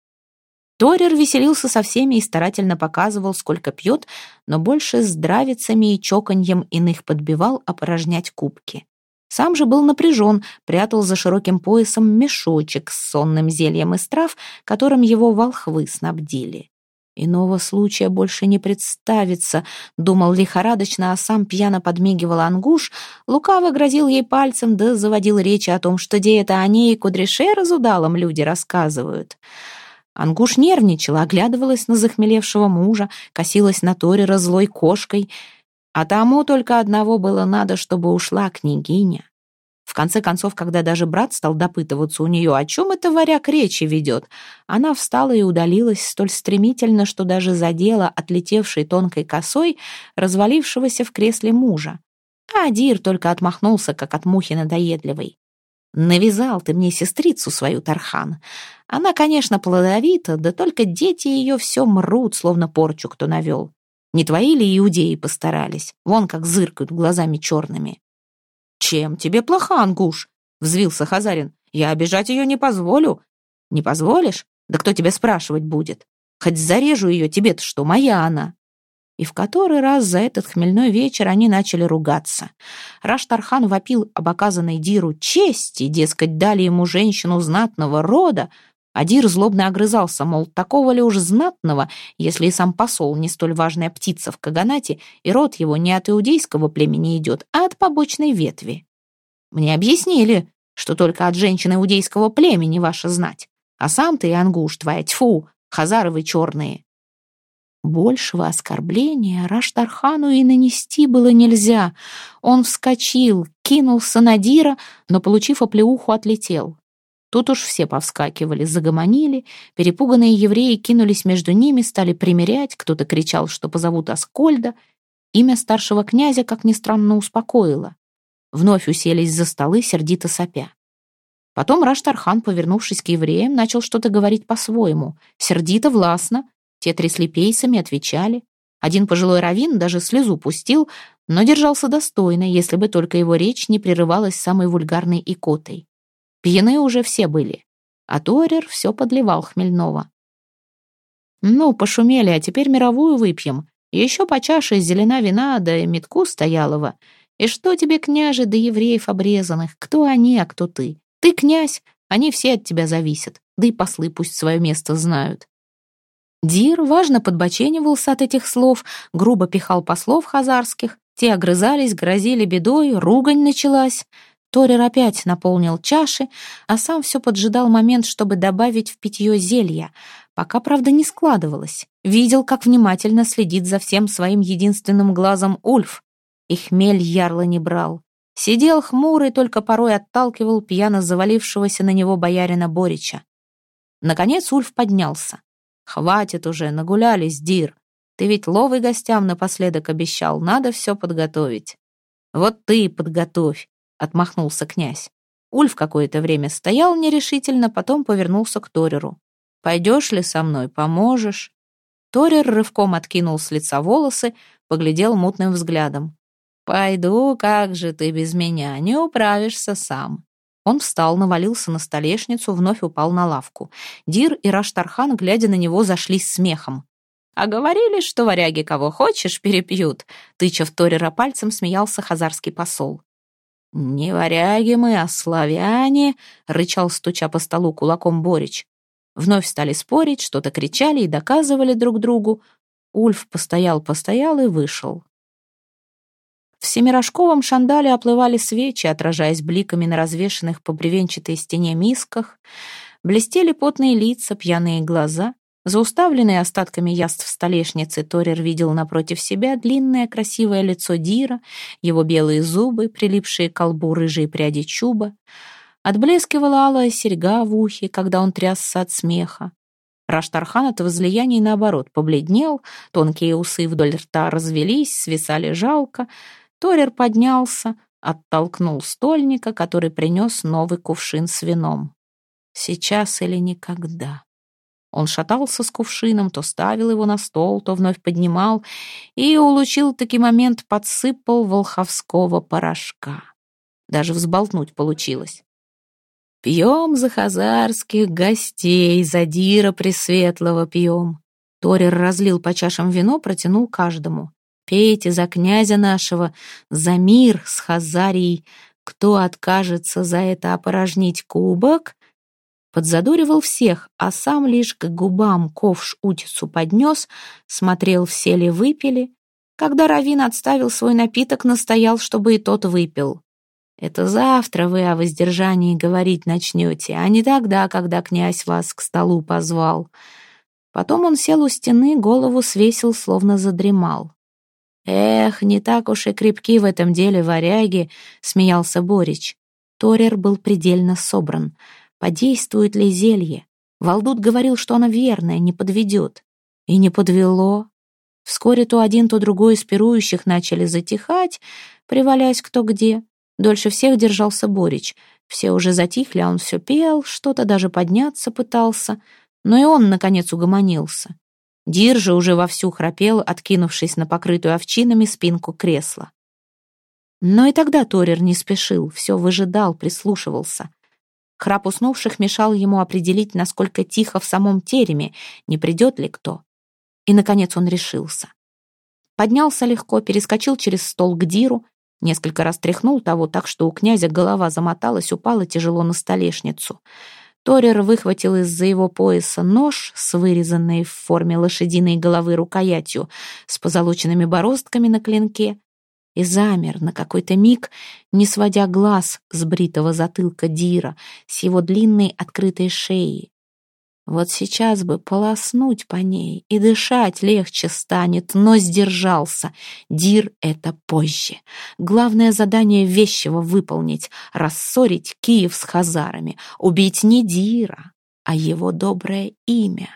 Торер веселился со всеми и старательно показывал, сколько пьет, но больше здравицами и чоканьем иных подбивал опорожнять кубки. Сам же был напряжен, прятал за широким поясом мешочек с сонным зельем из трав, которым его волхвы снабдили. «Иного случая больше не представится», — думал лихорадочно, а сам пьяно подмигивал Ангуш, лукаво грозил ей пальцем, да заводил речи о том, что де это о ней Кудряше разудалом люди рассказывают. Ангуш нервничала, оглядывалась на захмелевшего мужа, косилась на Торера злой кошкой, а тому только одного было надо, чтобы ушла княгиня. В конце концов, когда даже брат стал допытываться у нее, о чем это варяг речи ведет, она встала и удалилась столь стремительно, что даже задела отлетевшей тонкой косой развалившегося в кресле мужа. А Дир только отмахнулся, как от мухи надоедливой. «Навязал ты мне сестрицу свою, Тархан. Она, конечно, плодовита, да только дети ее все мрут, словно порчу кто навел. Не твои ли иудеи постарались? Вон как зыркают глазами черными». «Чем тебе плоха, Ангуш?» — взвился Хазарин. «Я обижать ее не позволю». «Не позволишь? Да кто тебя спрашивать будет? Хоть зарежу ее, тебе-то что, моя она». И в который раз за этот хмельной вечер они начали ругаться. Раш-Тархан вопил об оказанной Диру чести, дескать, дали ему женщину знатного рода, а Дир злобно огрызался, мол, такого ли уж знатного, если и сам посол не столь важная птица в Каганате, и род его не от иудейского племени идет, а от побочной ветви. Мне объяснили, что только от женщины иудейского племени ваша знать, а сам ты, Ангуш, твоя, тьфу, хазаровы черные. Большего оскорбления Раш-Тархану и нанести было нельзя. Он вскочил, кинулся на Дира, но, получив оплеуху, отлетел. Тут уж все повскакивали, загомонили, перепуганные евреи кинулись между ними, стали примирять, кто-то кричал, что позовут Аскольда. Имя старшего князя, как ни странно, успокоило. Вновь уселись за столы, сердито сопя. Потом Раш-Тархан, повернувшись к евреям, начал что-то говорить по-своему, сердито, властно. Те трясли пейсами, отвечали. Один пожилой раввин даже слезу пустил, но держался достойно, если бы только его речь не прерывалась самой вульгарной икотой. Пьяны уже все были, а Торер все подливал хмельного. «Ну, пошумели, а теперь мировую выпьем. И еще по чаше зелена вина да метку стоялого. И что тебе, княже, да евреев обрезанных? Кто они, а кто ты? Ты князь, они все от тебя зависят, да и послы пусть свое место знают». Дир важно подбоченивался от этих слов, грубо пихал послов хазарских, те огрызались, грозили бедой, ругань началась. Торер опять наполнил чаши, а сам все поджидал момент, чтобы добавить в питье зелья, пока, правда, не складывалось. Видел, как внимательно следит за всем своим единственным глазом Ульф, и хмель ярло не брал. Сидел хмурый, только порой отталкивал пьяно завалившегося на него боярина Борича. Наконец Ульф поднялся. «Хватит уже, нагулялись, Дир. Ты ведь ловы гостям напоследок обещал, надо все подготовить». «Вот ты подготовь», — отмахнулся князь. Ульф какое-то время стоял нерешительно, потом повернулся к Тореру. «Пойдешь ли со мной, поможешь?» Торер рывком откинул с лица волосы, поглядел мутным взглядом. «Пойду, как же ты без меня, не управишься сам». Он встал, навалился на столешницу, вновь упал на лавку. Дир и Раш-Тархан, глядя на него, зашлись смехом. «А говорили, что варяги кого хочешь перепьют», — тыча в Торера пальцем, смеялся хазарский посол. «Не варяги мы, а славяне», — рычал, стуча по столу кулаком Борич. Вновь стали спорить, что-то кричали и доказывали друг другу. Ульф постоял и вышел. В семирожковом шандале оплывали свечи, отражаясь бликами на развешанных по бревенчатой стене мисках. Блестели потные лица, пьяные глаза. За уставленные остатками яств столешницы Торер видел напротив себя длинное красивое лицо Дира, его белые зубы, прилипшие к колбу рыжие пряди чуба. Отблескивала алая серьга в ухе, когда он трясся от смеха. Раштархан от возлияний, наоборот, побледнел, тонкие усы вдоль рта развелись, свисали жалко. Торер поднялся, оттолкнул стольника, который принес новый кувшин с вином. Сейчас или никогда. Он шатался с кувшином, то ставил его на стол, то вновь поднимал, и, улучил таки момент, подсыпал волховского порошка. Даже взболтнуть получилось. «Пьем за хазарских гостей, за Дира Пресветлого пьем». Торер разлил по чашам вино, протянул каждому. «Пейте за князя нашего, за мир с Хазарией. Кто откажется за это опорожнить кубок?» Подзадоривал всех, а сам лишь к губам ковш утицу поднес, смотрел, все ли выпили. Когда Равин отставил свой напиток, настоял, чтобы и тот выпил. «Это завтра вы о воздержании говорить начнете, а не тогда, когда князь вас к столу позвал». Потом он сел у стены, голову свесил, словно задремал. «Эх, не так уж и крепки в этом деле варяги», — смеялся Борич. Торер был предельно собран. Подействует ли зелье? Валдут говорил, что оно верное, не подведет. И не подвело. Вскоре то один, то другой из пирующих начали затихать, привалясь кто где. Дольше всех держался Борич. Все уже затихли, а он все пел, что-то даже подняться пытался. Но и он, наконец, угомонился. Дир же уже вовсю храпел, откинувшись на покрытую овчинами спинку кресла. Но и тогда Торер не спешил, все выжидал, прислушивался. Храп уснувших мешал ему определить, насколько тихо в самом тереме, не придет ли кто. И, наконец, он решился. Поднялся легко, перескочил через стол к Диру, несколько раз тряхнул того так, что у князя голова замоталась, упала тяжело на столешницу. Торер выхватил из-за его пояса нож с вырезанной в форме лошадиной головы рукоятью, с позолоченными бороздками на клинке, и замер на какой-то миг, не сводя глаз с бритого затылка Дира, с его длинной открытой шеи. Вот сейчас бы полоснуть по ней, и дышать легче станет, но сдержался. Дир — это позже. Главное задание вещего выполнить — рассорить Киев с хазарами, убить не Дира, а его доброе имя.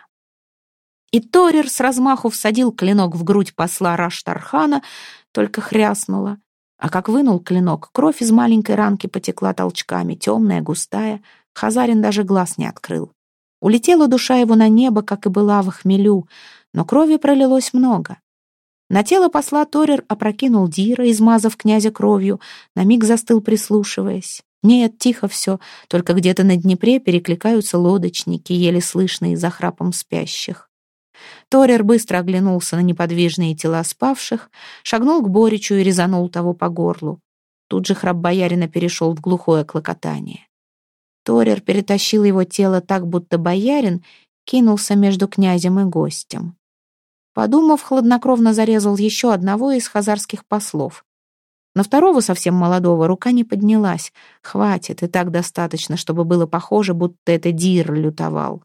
И Торер с размаху всадил клинок в грудь посла Раштархана, только хряснула. А как вынул клинок, кровь из маленькой ранки потекла толчками, темная, густая. Хазарин даже глаз не открыл. Улетела душа его на небо, как и была в хмелю, но крови пролилось много. На тело посла Торер опрокинул Дира, измазав князя кровью, на миг застыл, прислушиваясь. Нет, тихо все, только где-то на Днепре перекликаются лодочники, еле слышные за храпом спящих. Торер быстро оглянулся на неподвижные тела спавших, шагнул к Боричу и резанул того по горлу. Тут же храп боярина перешел в глухое клокотание. Торер перетащил его тело так, будто боярин кинулся между князем и гостем. Подумав, хладнокровно зарезал еще одного из хазарских послов. На второго, совсем молодого, рука не поднялась. Хватит, и так достаточно, чтобы было похоже, будто это Дир лютовал.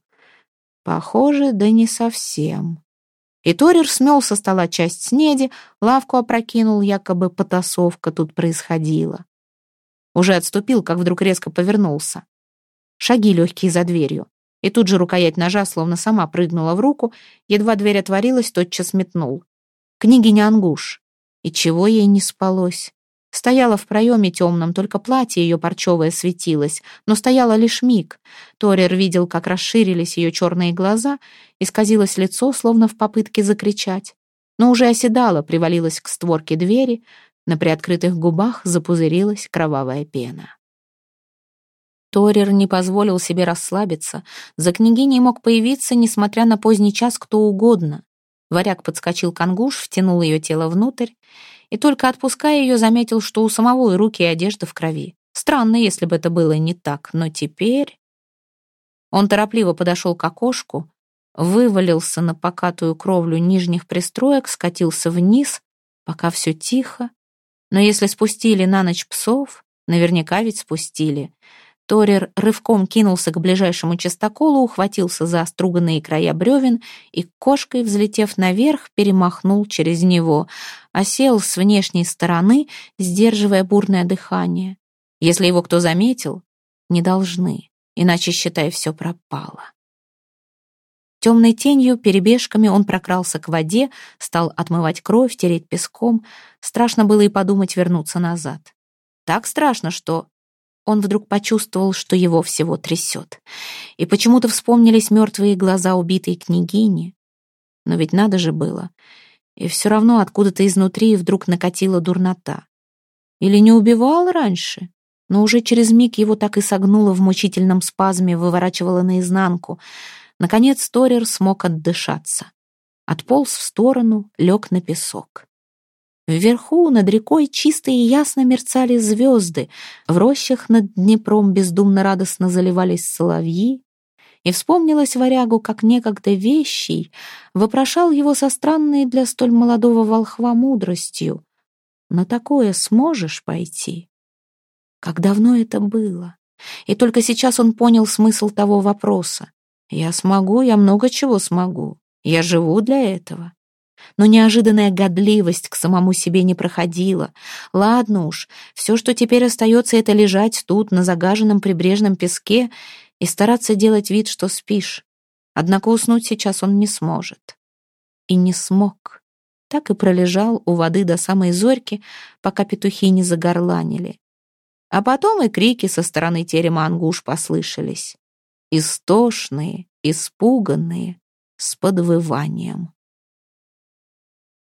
Похоже, да не совсем. И Торер смел со стола часть снеди, лавку опрокинул, якобы потасовка тут происходила. Уже отступил, как вдруг резко повернулся. Шаги легкие за дверью. И тут же рукоять ножа словно сама прыгнула в руку, едва дверь отворилась, тотчас метнул. Княгиня Ангуш. И чего ей не спалось? Стояла в проеме темном, только платье ее парчевое светилось, но стояла лишь миг. Торер видел, как расширились ее черные глаза, исказилось лицо, словно в попытке закричать, но уже оседала, привалилась к створке двери, на приоткрытых губах запузырилась кровавая пена. Торер не позволил себе расслабиться. За княгиней мог появиться, несмотря на поздний час, кто угодно. Варяг подскочил к Ангуш, втянул ее тело внутрь, и только отпуская ее, заметил, что у самого и руки, и одежда в крови. Странно, если бы это было не так, но теперь... Он торопливо подошел к окошку, вывалился на покатую кровлю нижних пристроек, скатился вниз, пока все тихо. Но если спустили на ночь псов, наверняка ведь спустили. Торер рывком кинулся к ближайшему частоколу, ухватился за оструганные края бревен и, кошкой взлетев наверх, перемахнул через него, осел с внешней стороны, сдерживая бурное дыхание. Если его кто заметил, не должны, иначе, считай, все пропало. Темной тенью, перебежками он прокрался к воде, стал отмывать кровь, тереть песком. Страшно было и подумать вернуться назад. Так страшно, что он вдруг почувствовал, что его всего трясет. И почему-то вспомнились мертвые глаза убитой княгини. Но ведь надо же было. И все равно откуда-то изнутри вдруг накатила дурнота. Или не убивал раньше? Но уже через миг его так и согнуло в мучительном спазме, выворачивало наизнанку. Наконец Торер смог отдышаться. Отполз в сторону, лег на песок. Вверху, над рекой, чисто и ясно мерцали звезды. В рощах над Днепром бездумно-радостно заливались соловьи. И вспомнилось варягу, как некогда вещий вопрошал его со странной для столь молодого волхва мудростью. «На такое сможешь пойти?» Как давно это было? И только сейчас он понял смысл того вопроса. «Я смогу, я много чего смогу. Я живу для этого». Но неожиданная годливость к самому себе не проходила. Ладно уж, все, что теперь остается, это лежать тут, на загаженном прибрежном песке, и стараться делать вид, что спишь. Однако уснуть сейчас он не сможет. И не смог. Так и пролежал у воды до самой зорьки, пока петухи не загорланили. А потом и крики со стороны терема Ангуш послышались. Истошные, испуганные, с подвыванием.